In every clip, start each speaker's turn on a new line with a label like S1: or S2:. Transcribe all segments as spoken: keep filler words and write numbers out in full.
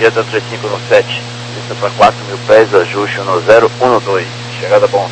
S1: Delta três cinco um sete, lista para quatro mil pés, ajuste um zero um dois, chegada bom.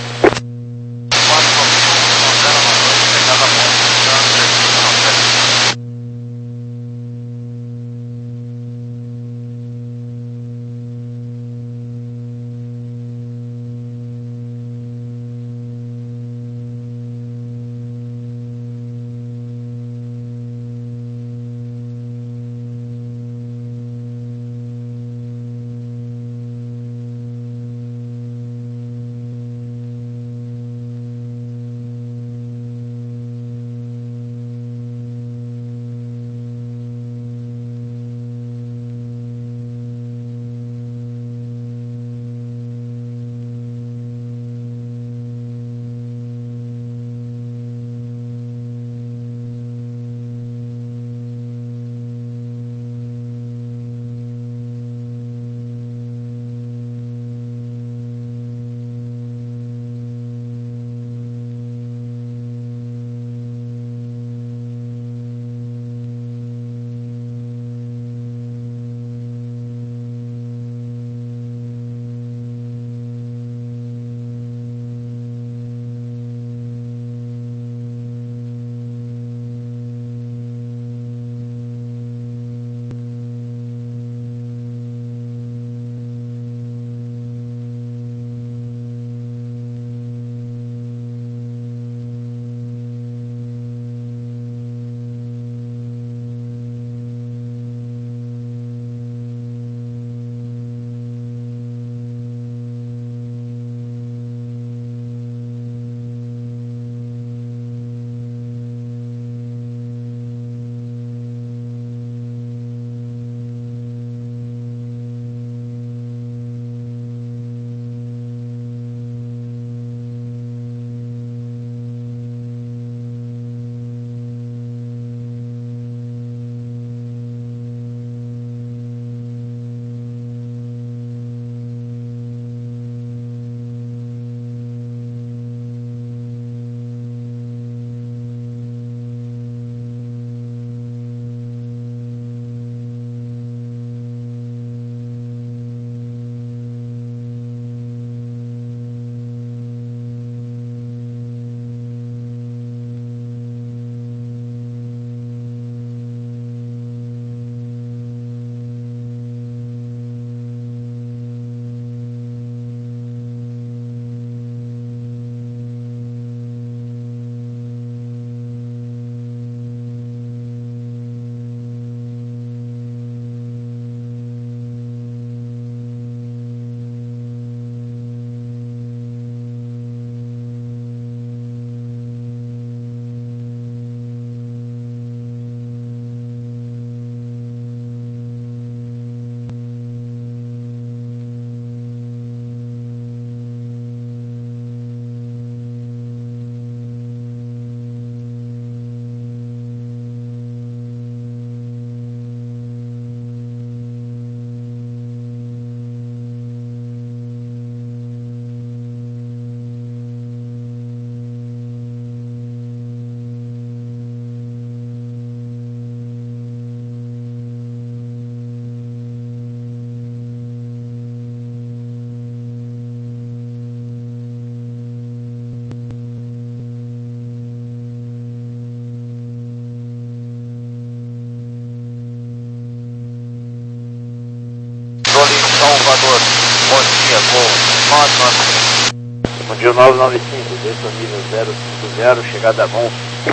S2: Salvador, bom dia, voo nove nove cinco.
S1: Bom dia, nove nove cinco, desça nível zero cinco zero, chegada bom.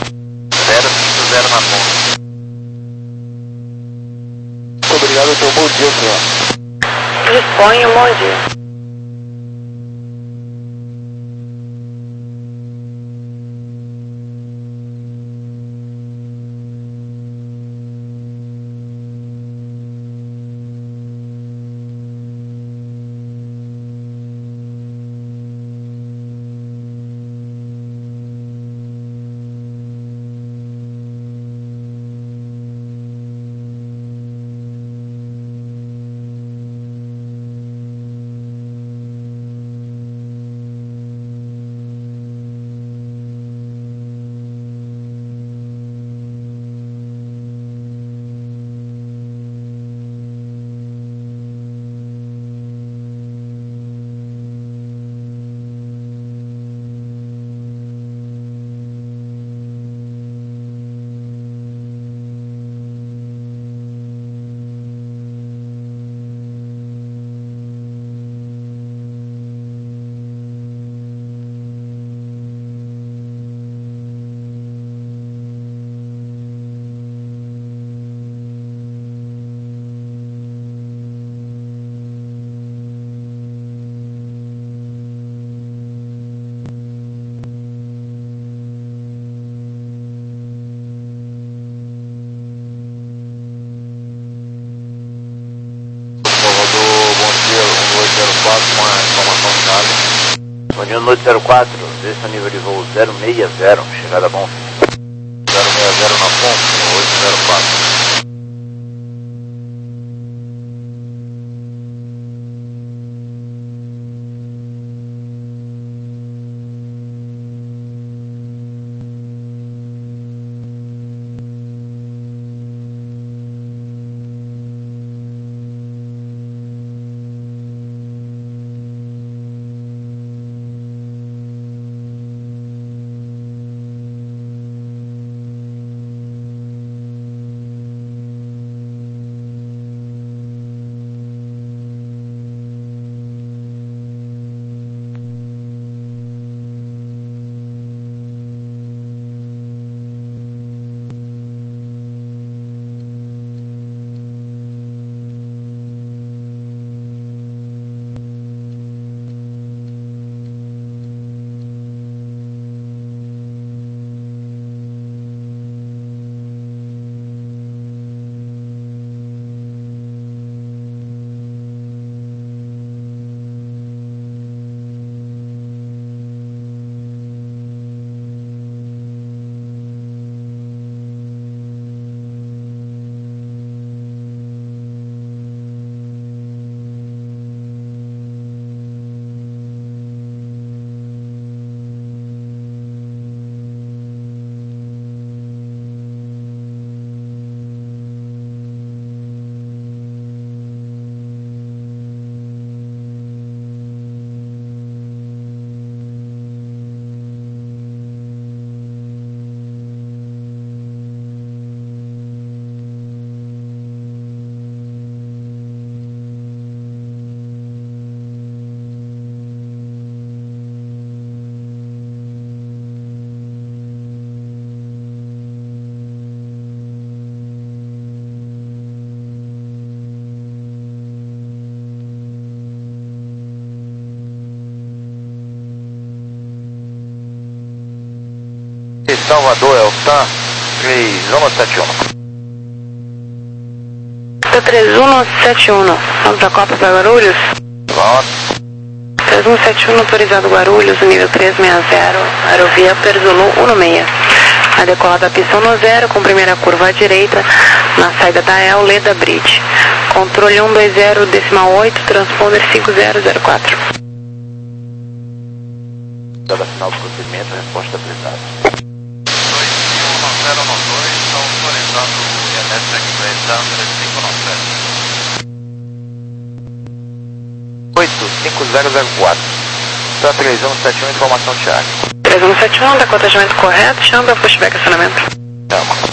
S2: zero cinco zero na ponta.
S1: Muito obrigado, então bom dia, senhor.
S3: Disponha, bom dia.
S1: União Noite zero quatro, desça a nível de voo zero seis zero, chegada bom.
S2: zero seis zero na ponte, oito zero quatro. Salvador, Eltan, três um sete um.
S3: três um sete um, vamos a Copa para Guarulhos?
S2: Vamos.
S3: três um sete um, autorizado Guarulhos, nível três seis zero, aerovia Perzolo um seis. A decolada pista um zero, com primeira curva à direita, na saída da El, Leda Bridge. Controle um dois zero, decimal oito, transponder cinco zero zero quatro.
S1: Dada final do procedimento, resposta apresentada.
S2: zero nove dois, está autorizado o I N S Express da André cinco nove sete.
S1: oito cinco zero zero quatro. Está três um sete um, informação Charlie.
S3: três um sete um, decotajamento correto, chama pushback acionamento.
S1: Chama.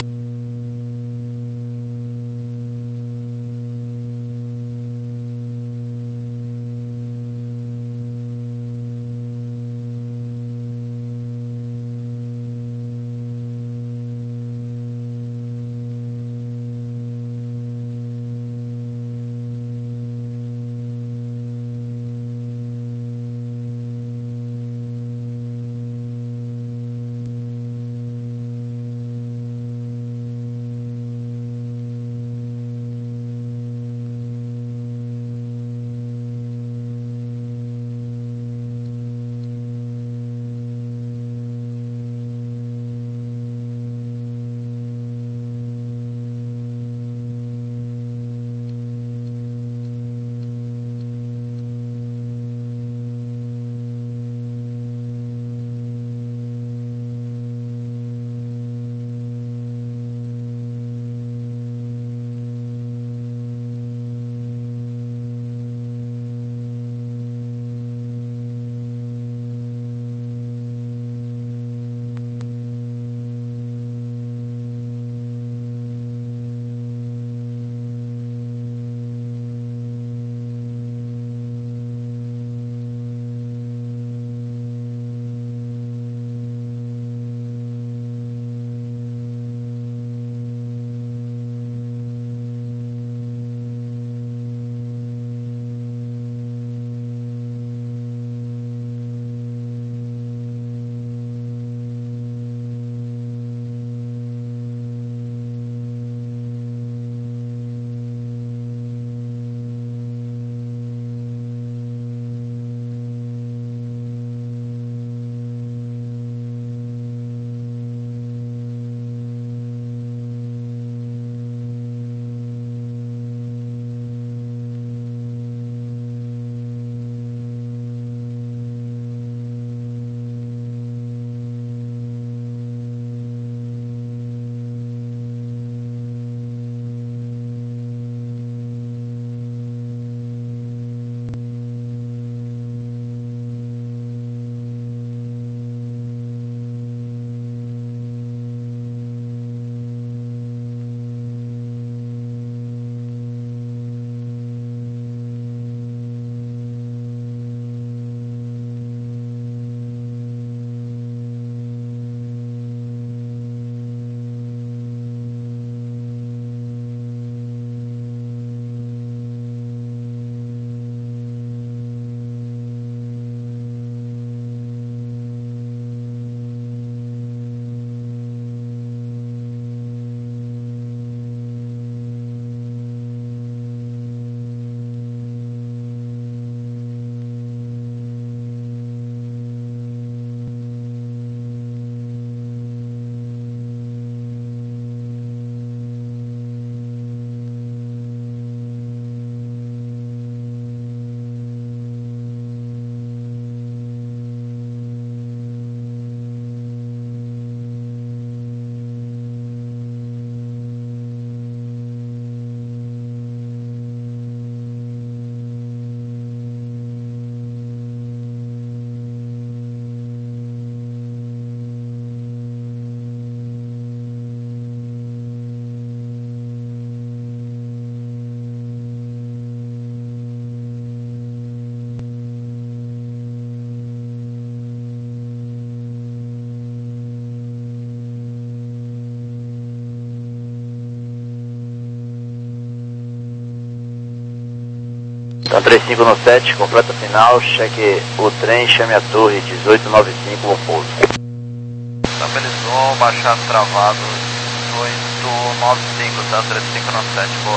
S1: Então três cinco no sete, completa final, cheque o trem, chame a torre, dezoito noventa e cinco, bom pouso.
S2: Estabilizou, baixado travado, dezoito noventa e cinco, tá? três cinco no sete, boa.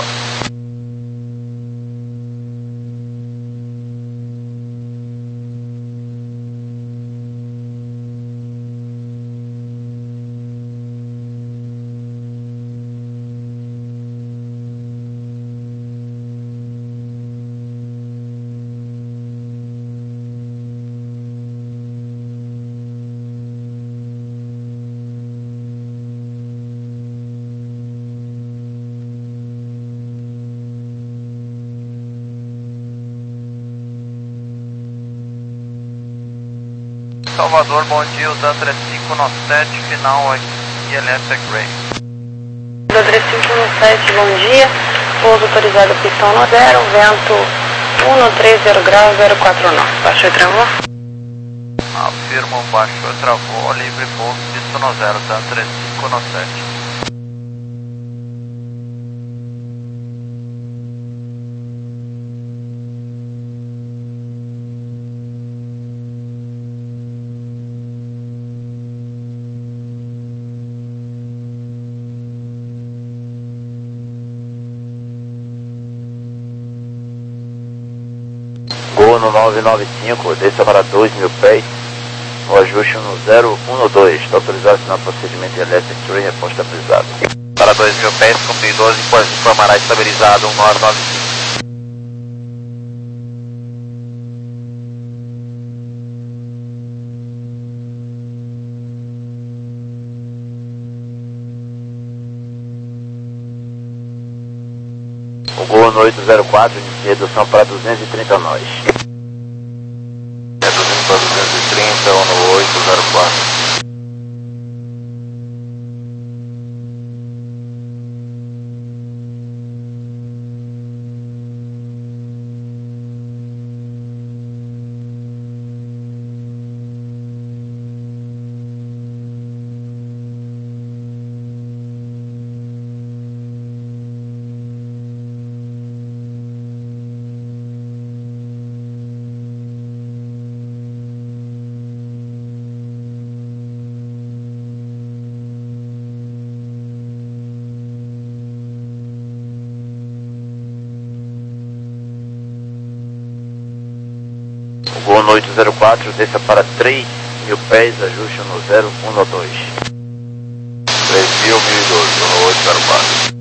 S2: Salvador, bom dia, usa três cinco no sete, final aqui, I L S Gray.
S3: três cinco no sete, bom dia, pouso autorizado pistão no zero, vento um três zero graus, zero quatro nove, baixou e travou?
S2: Afirmo, baixou e travou, livre pouso, pistão no zero, tá? três cinco no sete.
S1: Gol no nove nove cinco, desça para dois mil pés, o ajuste no zero um dois, está autorizado assinar procedimento elétrico e reposto estabilizado.
S2: Para dois mil pés, cumprir doze, informará estabilizado, um nove nove cinco.
S1: O Gol no oito zero quatro, inicia redução para duzentos e trinta nós.
S2: Reduzindo para duzentos e trinta, um no oito zero quatro.
S1: Gol no oito zero quatro, desça para três mil pés, ajuste no zero um dois.
S2: três mil, mil e doze, um no oito zero quatro.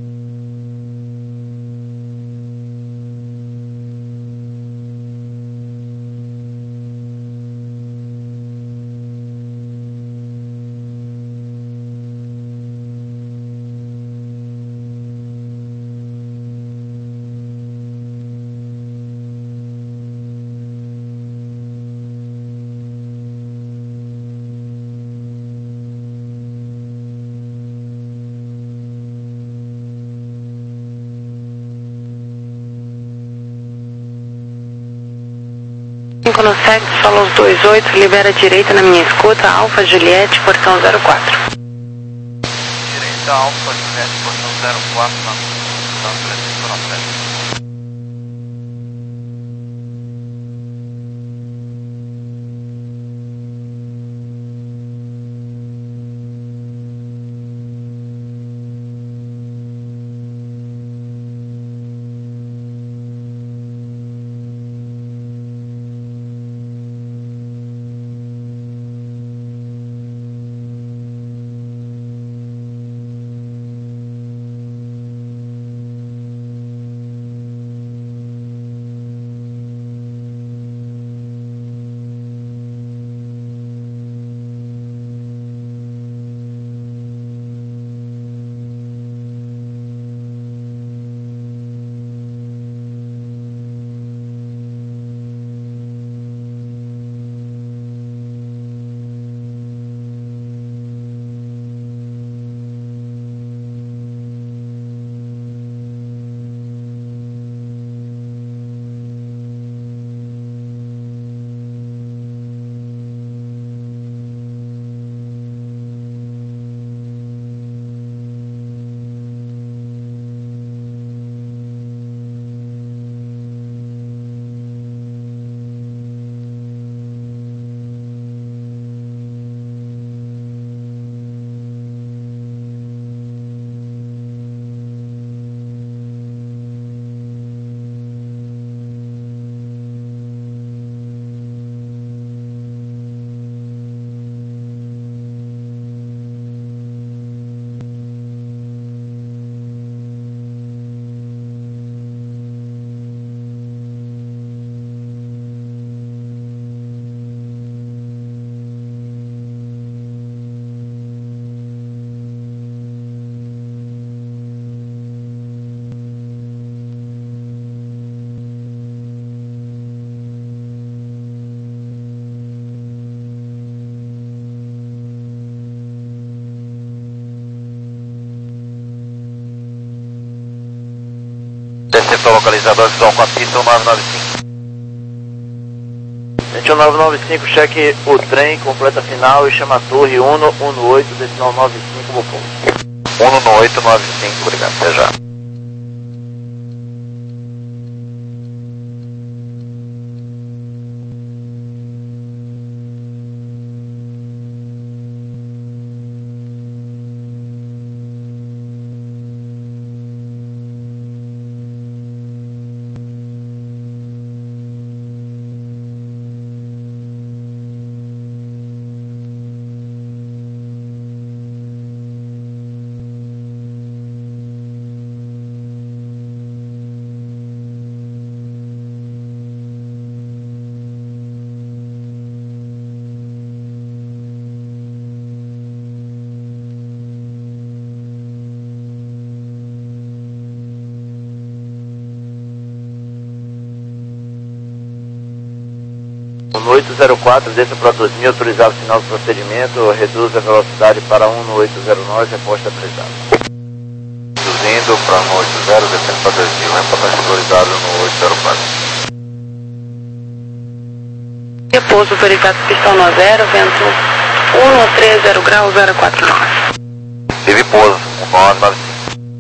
S3: cinco no sete, solos dois oito, libera direita na minha escuta, Alfa Juliette, portão zero quatro.
S2: Direita, Alfa Juliette, portão zero quatro, na portão três cinco no sete. receptor localizador visual com a pista um nove nove cinco.
S1: Gente, um nove nove cinco, cheque o trem, completa final e chama a torre um um oito, decimal nove cinco, vou pouso.
S2: um um oito nove cinco, obrigado, até já.
S1: um oito zero quatro, desça para dois mil, autorizado o final do procedimento, reduz a velocidade para um oito zero nove, reposta autorizada.
S2: Reduzindo para um oito zero, descendo para dois mil, reposta autorizado no oito zero quatro.
S3: Repouso autorizado, pistão no zero, vento um três zero grau, zero quatro nove.
S2: Teve pouso, um nove nove cinco.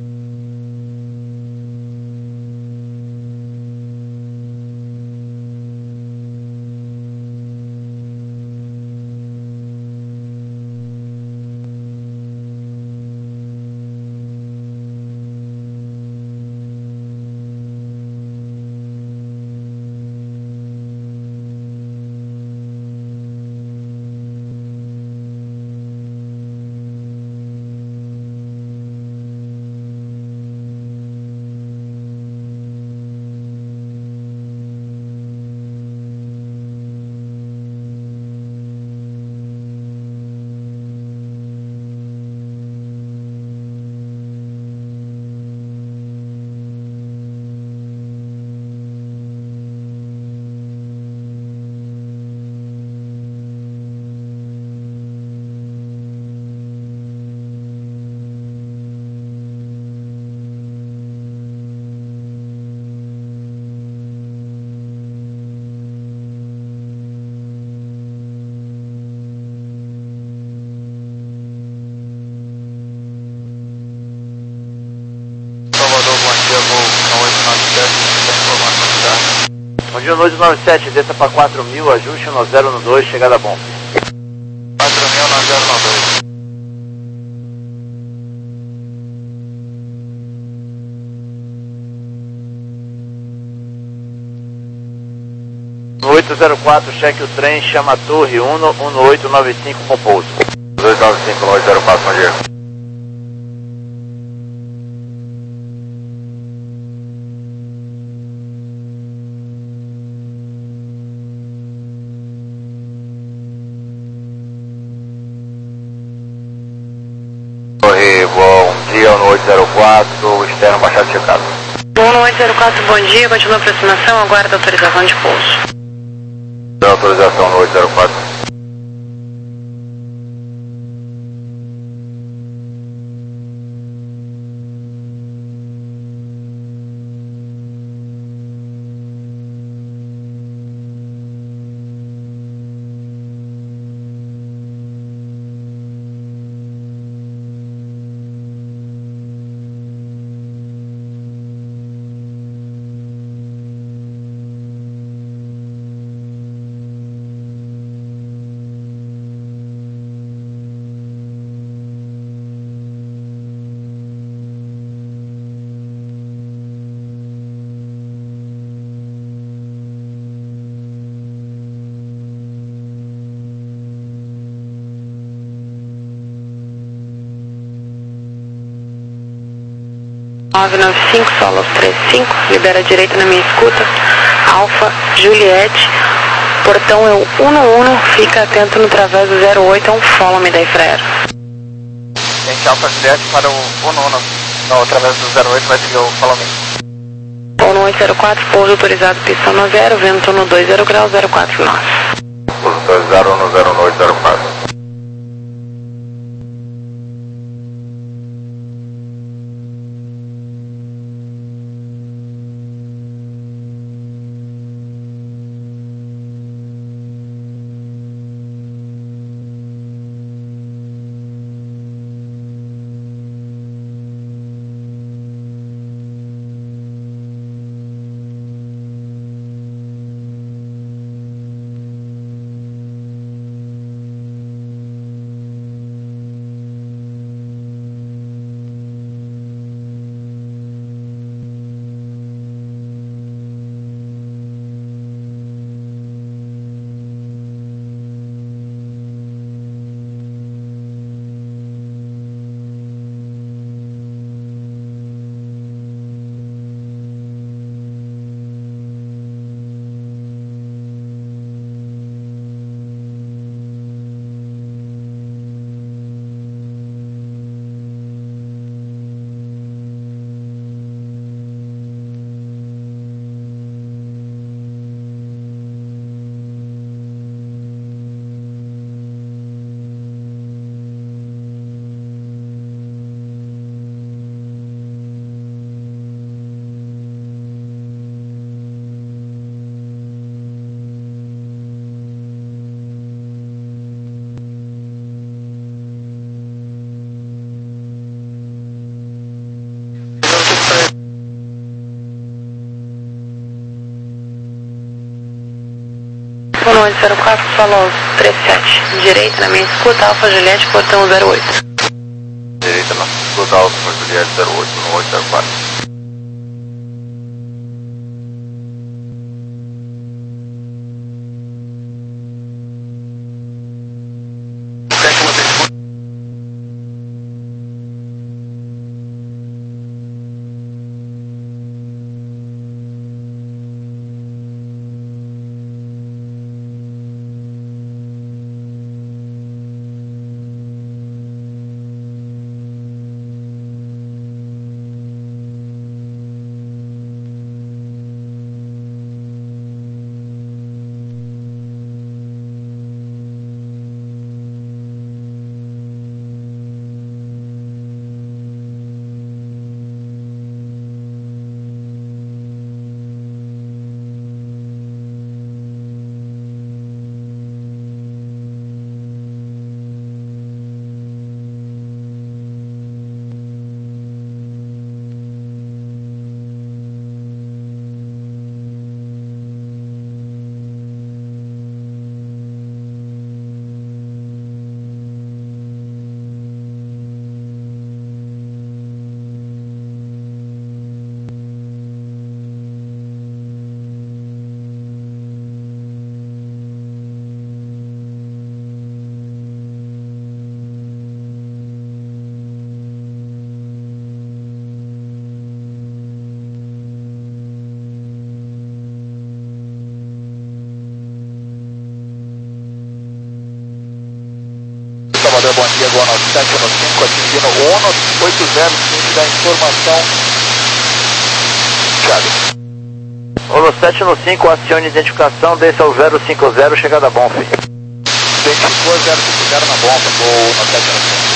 S1: Bom dia, noite nove sete, desça para quatro mil, ajuste no zero no dois, chegada bom.
S2: quatro mil no zero no dois.
S1: No oito zero quatro, cheque o trem, chama a torre um um oito nove cinco com pouso.
S2: dois nove cinco, oito zero quatro, bom dia. Torre, bom dia, no oito zero quatro, externo baixado checado.
S3: um oito zero quatro, bom dia, continua a aproximação, aguarda autorização de pouso.
S2: Dá autorização no oito zero quatro.
S3: nove nove cinco, Solos três cinco, libera a direita na minha escuta, Alfa, Juliette, portão é o um um, fica atento no través do zero oito, é um follow me da Ifraero.
S2: Gente, Alfa Juliette para o um um, não, através do zero oito vai seguir o follow me.
S3: um oito zero quatro, pouso autorizado, pistão no zero, vento no dois zero grau, zero quatro nove.
S2: Pouso autorizado no zero oito zero quatro.
S3: um oito zero quatro, solo trinta e sete. Direita na minha escuta, Alfa Juliette, portão zero oito.
S1: Direita na escuta, Alfa Juliette zero oito, um oito zero quatro.
S4: Salvador, bom dia, Gol nove sete um cinco, atingindo o ONU oito zero cinco da informação. Thiago.
S1: Olo sete um cinco, acione identificação, desça ao zero cinco zero, chegada bom, filho.
S4: Identificou zero cinco zero na bomba, Gol nove sete um cinco.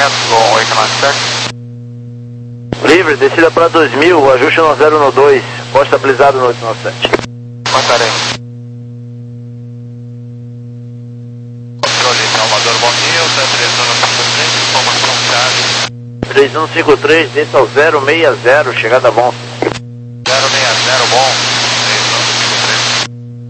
S2: correto, Gol oito nove sete.
S1: Livre, descida para dois mil, ajuste no zero um dois, pode estabilizado no oito nove sete.
S2: Passaremos. Controle, Salvador, bom dia, o três um cinco três, informação chave.
S1: três um cinco três, desça ao zero seis zero, chegada bom.
S2: zero seis zero, bom. três um cinco três.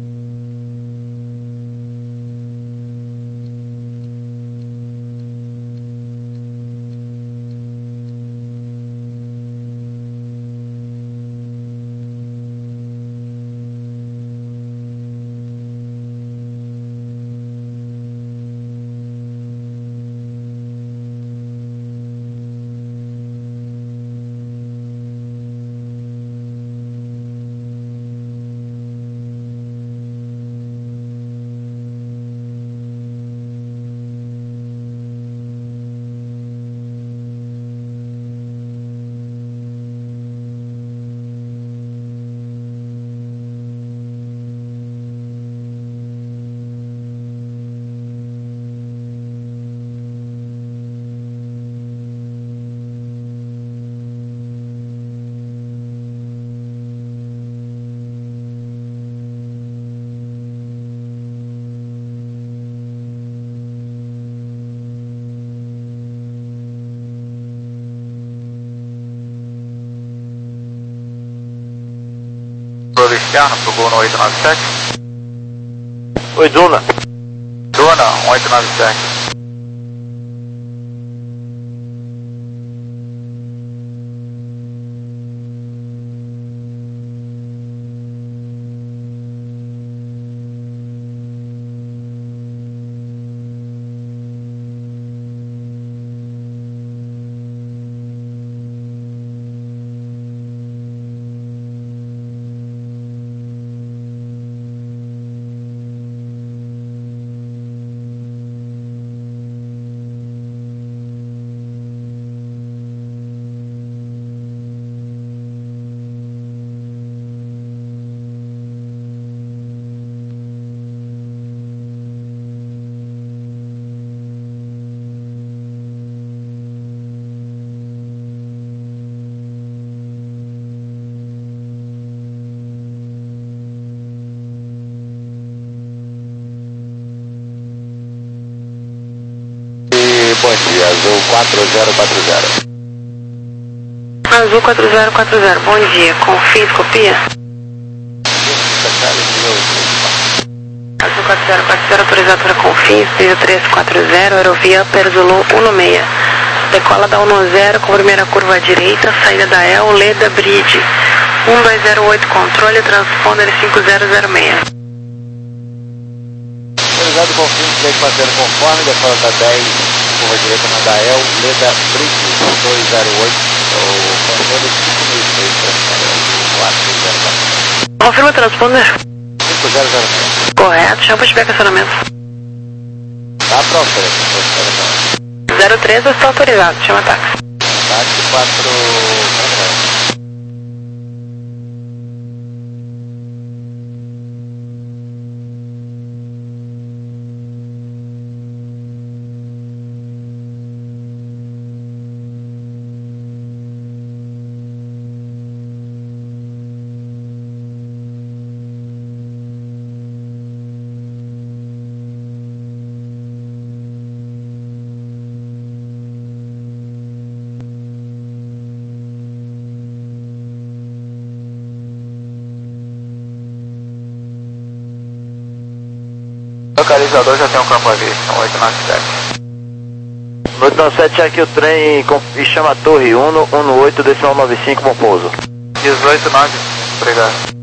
S2: Controle externo, pro Gol no oito nove sete.
S1: Oi, Duna.
S2: Duna, um oito nove sete.
S1: Bom dia, Azul quatro zero quatro zero.
S3: Azul quatro zero quatro zero, bom dia. Confins, copia. Azul quatro zero quatro zero, autorizado para Confins, piso três quatro zero, aerovia Upper Zulu um seis. Decola da um zero com primeira curva à direita, saída da E L, Leda Bridge. um dois zero oito, controle, transponder cinco zero zero seis.
S1: Autorizado Confins, três quatro zero conforme, decola da dez, curva direita na da E L, Leda Bridge um dois zero oito, o controle cinco mil e seis, quatro zero quatro.
S3: Confirma o transponder.
S1: cinco zero zero seis.
S3: Correto, chama de estacionamento.
S1: Tá pronto, né?
S3: zero três está autorizado, chama táxi.
S1: Táxi quatro.
S2: Localizador já tem um campo à vista, um oito nove sete.
S1: oito nove sete, aqui o trem com, e chama a Torre um um oito, decimal nove cinco, bom pouso.
S2: dezoito nove, obrigado.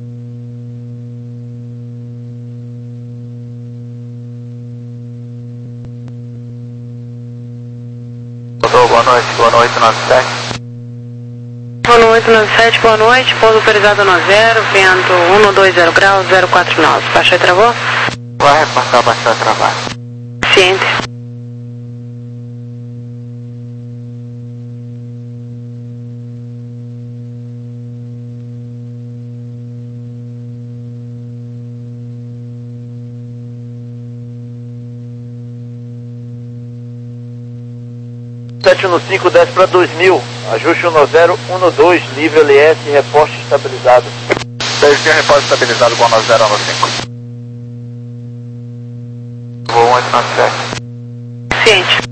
S2: Boa noite, boa noite, oito nove sete.
S3: Boa noite, oito nove sete, boa noite, pouso autorizado no zero, vento um dois zero graus, zero quatro nove. Baixou e travou?
S2: Vai repassar, baixar, travar.
S3: Ciente.
S5: sete um cinco, desce para dois mil, ajuste um zero um dois, nível L S, reposte estabilizado.
S4: dois mil, reposte estabilizado com um zero um cinco.
S2: Voo oito nove sete.
S3: Ciente.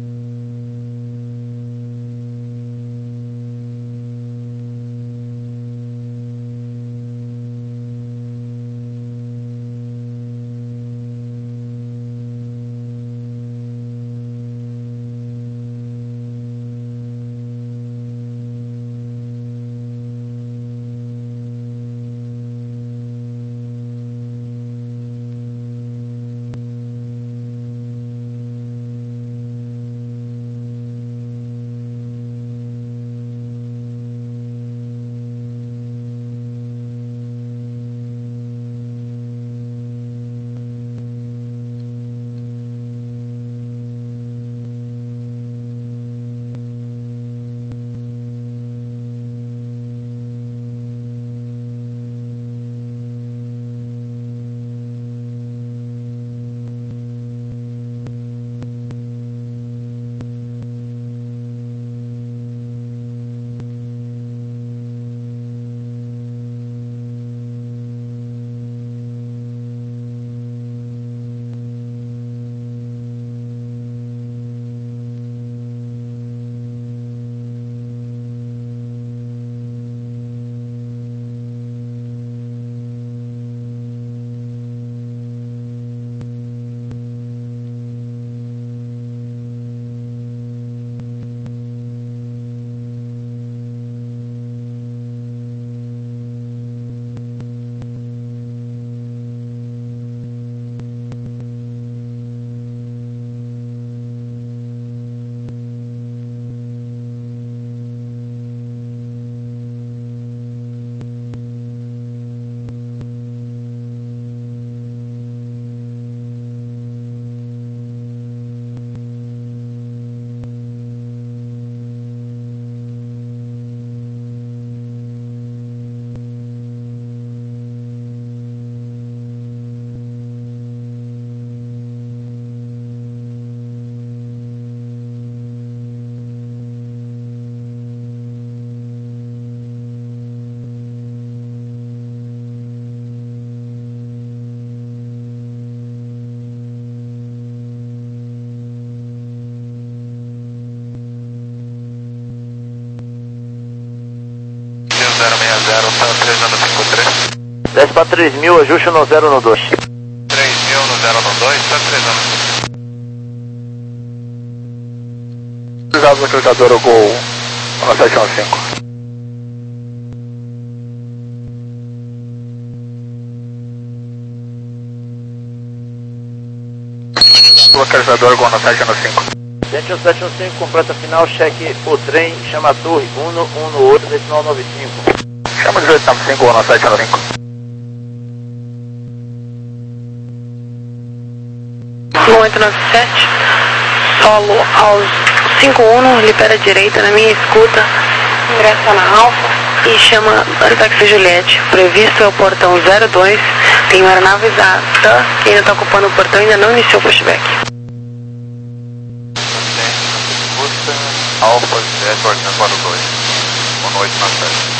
S2: zero seis zero, San três zero cinco três.
S5: Desce para três mil, ajuste no zero um dois.
S2: três mil no zero um dois, San três zero cinco.
S4: Utilizado no cruzador o Gol um sete um cinco. Localizador Gol um sete um cinco.
S5: Gente, um sete um cinco, completa final, cheque o trem, chama a torre, um um oito, decimal nove cinco.
S4: Chama de oito nove cinco, um sete um cinco.
S3: oito nove sete, solo aos cinco um, libera a direita na minha escuta, ingressa na Alfa e chama Antaxi Juliette. Previsto é o portão zero dois, tem uma aeronave exata, quem ainda está ocupando o portão ainda não iniciou o pushback.
S2: Alfa Juliette, oitocentos para o dois. Boa noite, nove sete.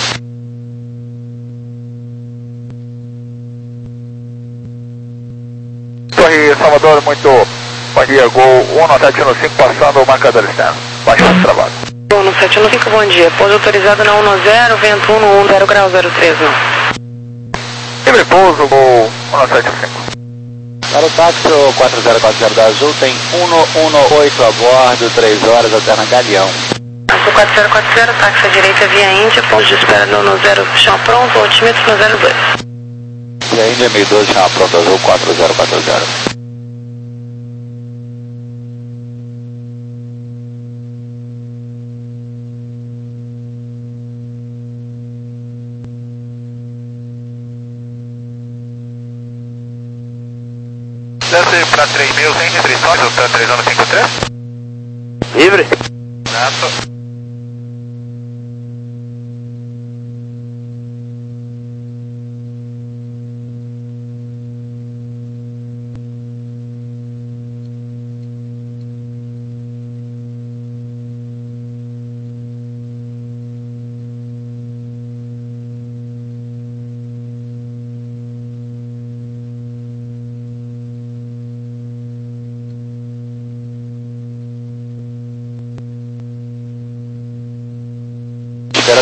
S4: Torre Salvador, muito bom dia, Gol um sete um cinco, passando o marcador externo. Bastante trabalho.
S3: um sete um cinco, bom dia. Pouso autorizado na um zero, vento um um, zero grau zero três um.
S4: Livre pouso, Gol um sete um cinco.
S1: Para o táxi quatro zero quatro zero da Azul, tem um um oito a bordo, três horas até na Galeão.
S3: Azul quatro zero quatro zero, táxi à direita via Índia, ponto de espera no um zero, chama pronto, altímetro no zero dois.
S1: E a Índia mil e doze, chama pronto, Azul quatro zero quatro zero.
S2: Desce para três mil sem restrições, o Tan três zero cinco três.
S5: Livre?
S2: Certo.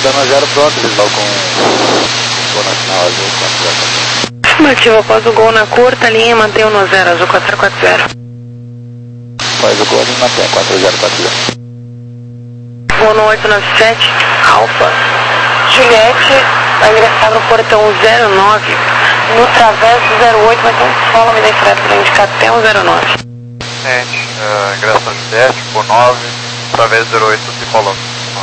S1: dando zero pronto, visual com gol na final azul quatro zero.
S3: Afirmativo, após o gol na curta linha, mantenha no zero, azul quatro zero quatro zero.
S1: Após o gol ele mantém quatro zero quatro zero.
S3: Voo no oito nove sete, Alfa. Juliette vai ingressar no portão zero nove, no travesso zero oito, vai ter um follow me da freio para indicar até o zero nove.
S2: Gente, uh, ingressão Juliette, por nove, travesso zero oito, se follow.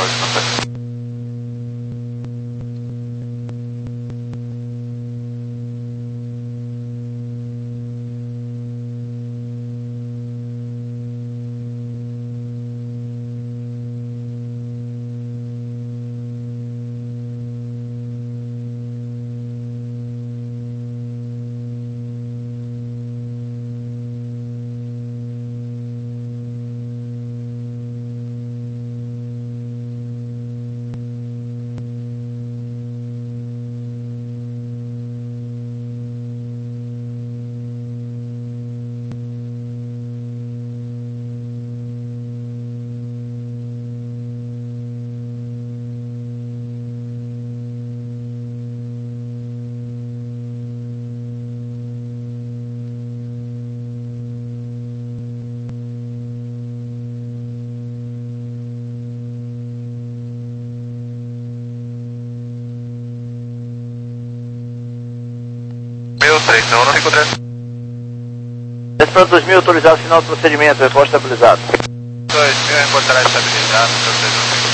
S2: três, não, não cinco três.
S5: Desperando dois mil, autorizado final do procedimento, repórter estabilizado.
S2: dois mil, reportará estabilizado, seu três não cinco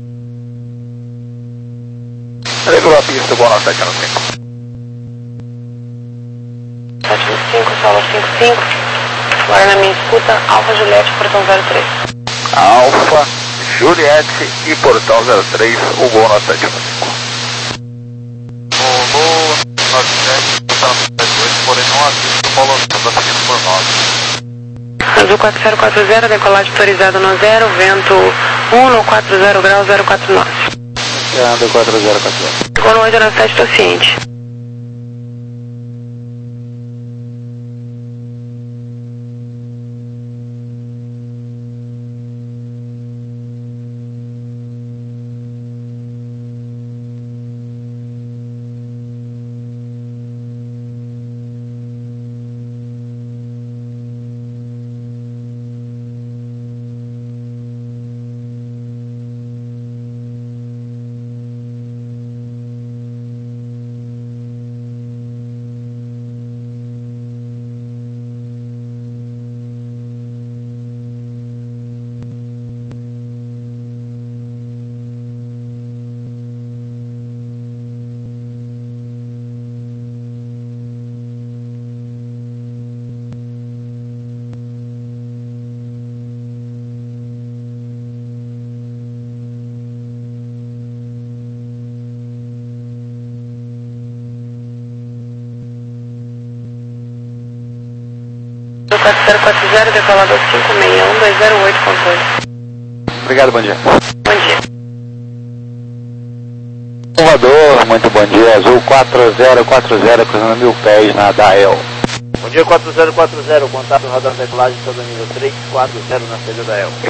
S2: três.
S1: Regulou a pista, boa nota sete no cinco.
S3: sete no cinco, solo cinco cinco. Agora na minha escuta, Alfa Juliette, portão zero três.
S1: Alfa, Juliette e portão zero três, o gol nota sete no cinco.
S2: Rolou nove sete, portão sete oito, porém não assiste o follow, está seguindo por nove.
S3: Azul quatro zero quatro zero, decolagem autorizado no zero, vento um no quatro zero graus zero quatro nove.
S1: Ando quatro zero quatro zero.
S3: Ficou no oito nove sete, estou ciente. quatro zero quatro zero, decolador cinco seis um dois zero oito, controle.
S1: Obrigado, bom dia.
S3: Bom dia.
S1: Salvador, muito bom dia. Azul quatro zero quatro zero, cruzando mil pés na Dael.
S5: Bom dia, quatro zero quatro zero, contato radar decolagem, todo nível três quatro zero na saída da E L.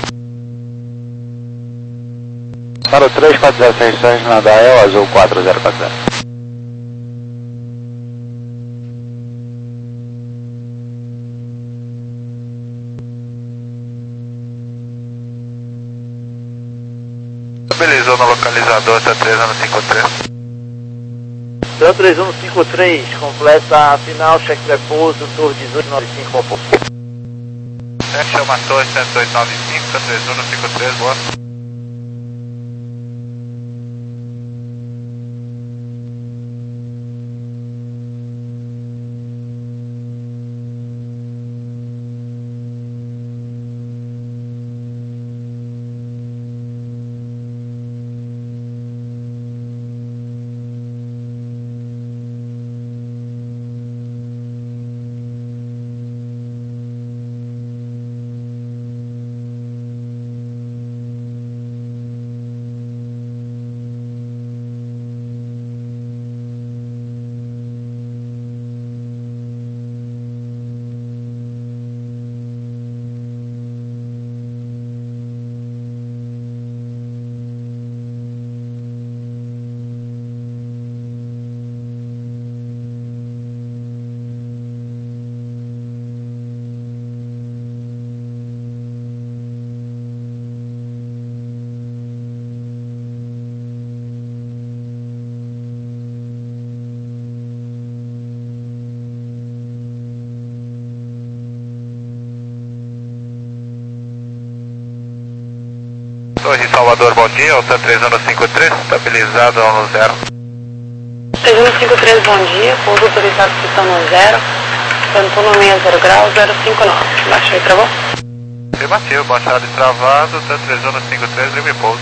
S1: Para o três quatro zero seis sete na Dael, azul quatro zero quatro zero.
S2: Estabilizou no localizador, tá três no cinco três.
S5: Então três um cinco três, completa a final, cheque de pouso, tour dezoito nove cinco, ao pouco.
S2: Cheque chama torre cento e oito nove cinco, três um no cinco três, boa. Torre Salvador, bom dia, Alta três um cinco três, estabilizado no zero.
S3: três um cinco três, bom dia, pouso autorizado pistão no zero, Antuno seis zero graus, zero cinco nove, baixou e travou?
S2: Afirmativo, baixado e travado, Alta três um cinco três, livre pouso.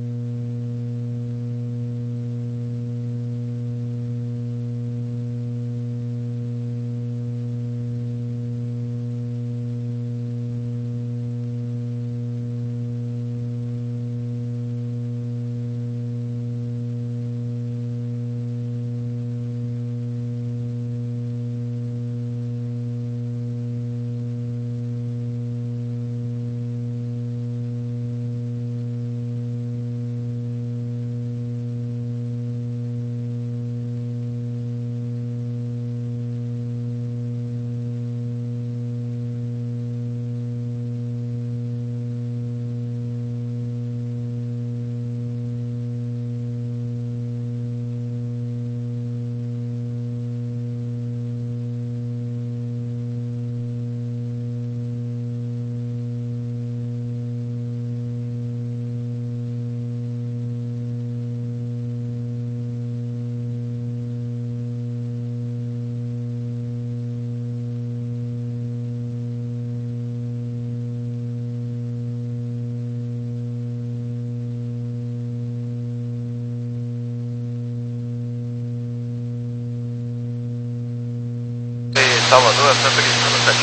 S2: Salvador, Santa Cristina, sete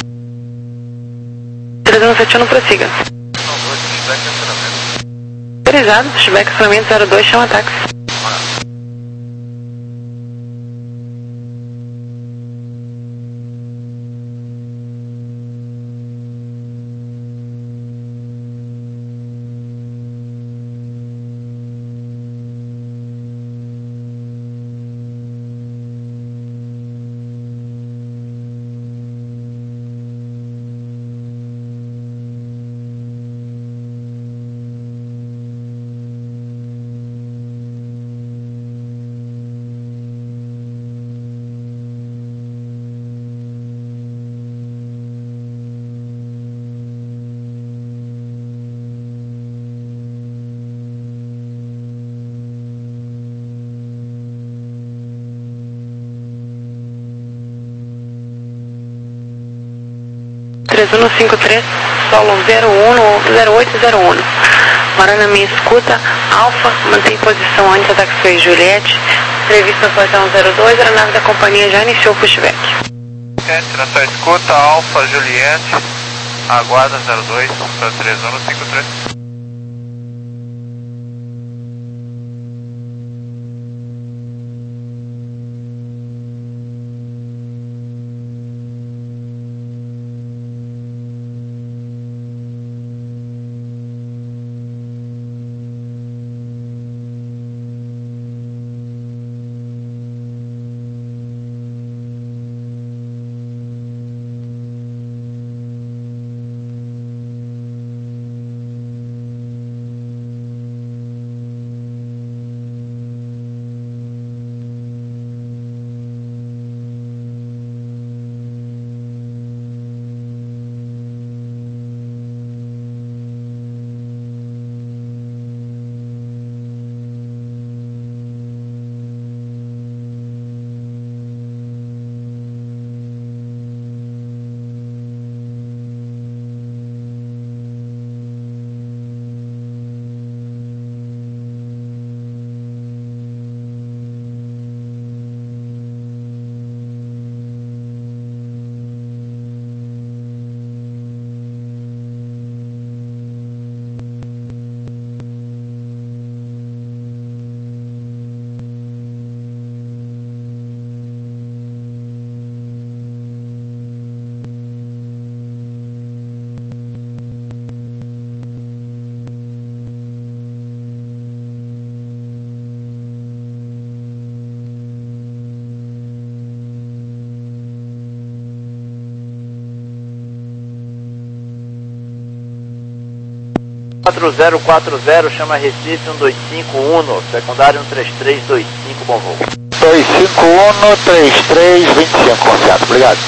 S2: um.
S3: três um sete um, prossiga.
S2: Não, dois, feedback e acionamento.
S3: Autorizado, feedback acionamento zero dois, chama táxi. três um cinco três, solo zero um zero oito zero um. Mora na minha escuta, Alfa, mantém posição antes da taxiway Juliette, prevista posição zero dois, a nave da companhia já iniciou o pushback.
S2: Entre na sua escuta, Alfa, Juliette, aguarda zero dois para três um cinco três.
S5: quatro zero quatro zero, chama Recife um dois cinco um, secundário um três três dois cinco, bom voo.
S1: dois cinco um, três três dois cinco, confiado, obrigado.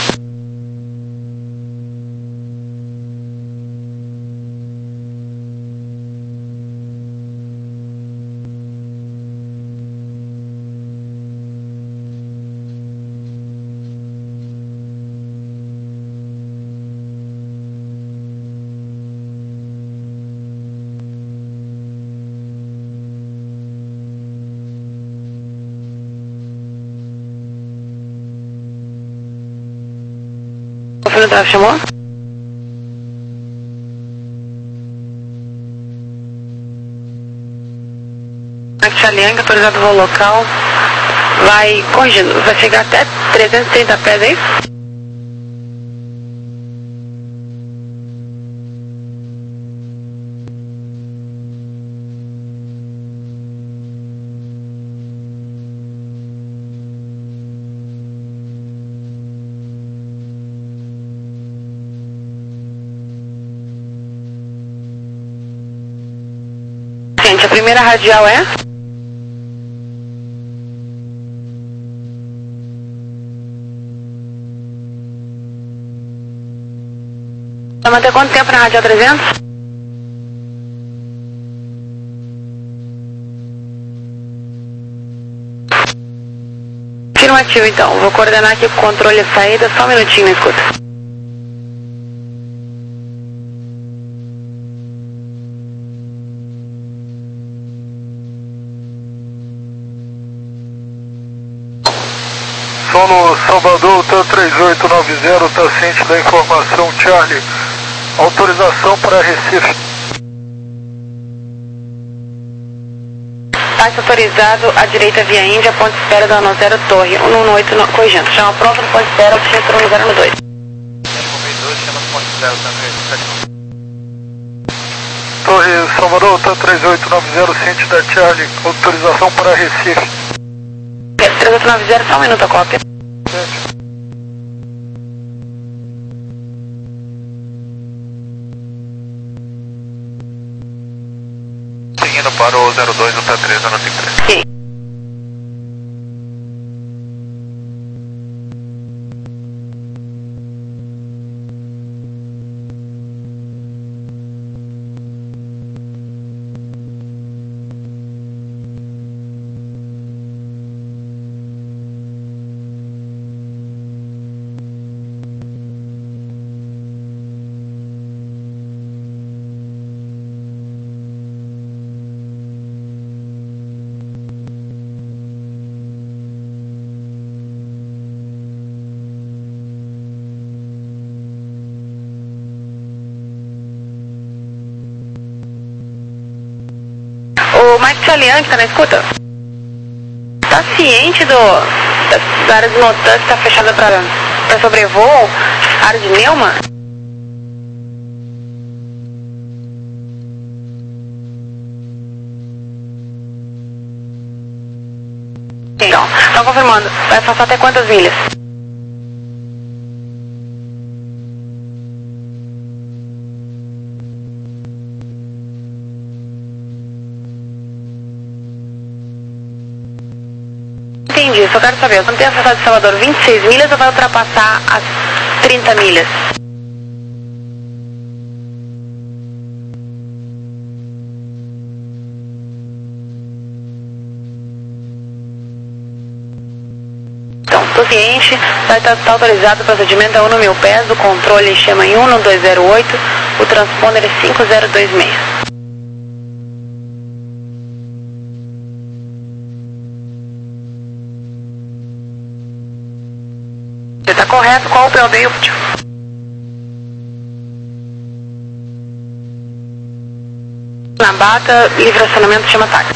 S3: Júnior da chamou? Xaliang, autorizado o voo local, vai corrigindo, vai chegar até trezentos e trinta pés, é isso? Gente, a primeira radial é? Vai manter quanto tempo na radial trezentos? Afirmativo, então. Vou coordenar aqui o controle e saída, só um minutinho na escuta.
S6: Solo Salvador, T três oito nove zero, está ciente da informação, Charlie. Autorização para Recife.
S3: Táxi autorizado à direita via Índia, ponto de espera da zero Torre, um um oito, corrigindo. Chama pronto no ponto de espera, oficina um zero dois.
S6: Torre Salvador, T três oito nove zero, ciente da Charlie. Autorização para Recife.
S3: três oito nove zero, só um minuto a cópia.
S2: Seguindo para o zero dois, o T três zero três.
S3: Sim. O Mike Xaliang, que tá na escuta? Tá ciente do, da, da área de Notan que tá fechada pra, pra sobrevoo? Área de Neuma? Então, tá confirmando. Vai afastar até quantas milhas? Entendi, só quero saber, você não tem afastado de Salvador vinte e seis milhas ou vai ultrapassar as trinta milhas? Então, tô ciente, vai estar tá autorizado o procedimento a um mil pés, o controle chama em um dois zero oito, o transponder é cinco zero dois seis. Tá correto, qual o P O B? Na bata, livre acionamento, chama táxi.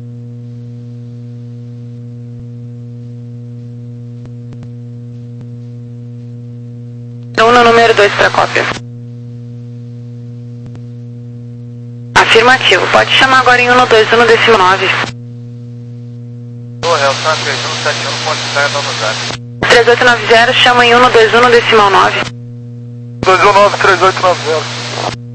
S3: Um no número dois para cópia. Afirmativo, pode chamar agora em um dois um decimal nove.
S2: Torre, Alçada três um sete um, ponto de saia da unidade.
S3: três oito nove zero, chama em um dois um decimal nove.
S6: dois um nove, três oito nove zero.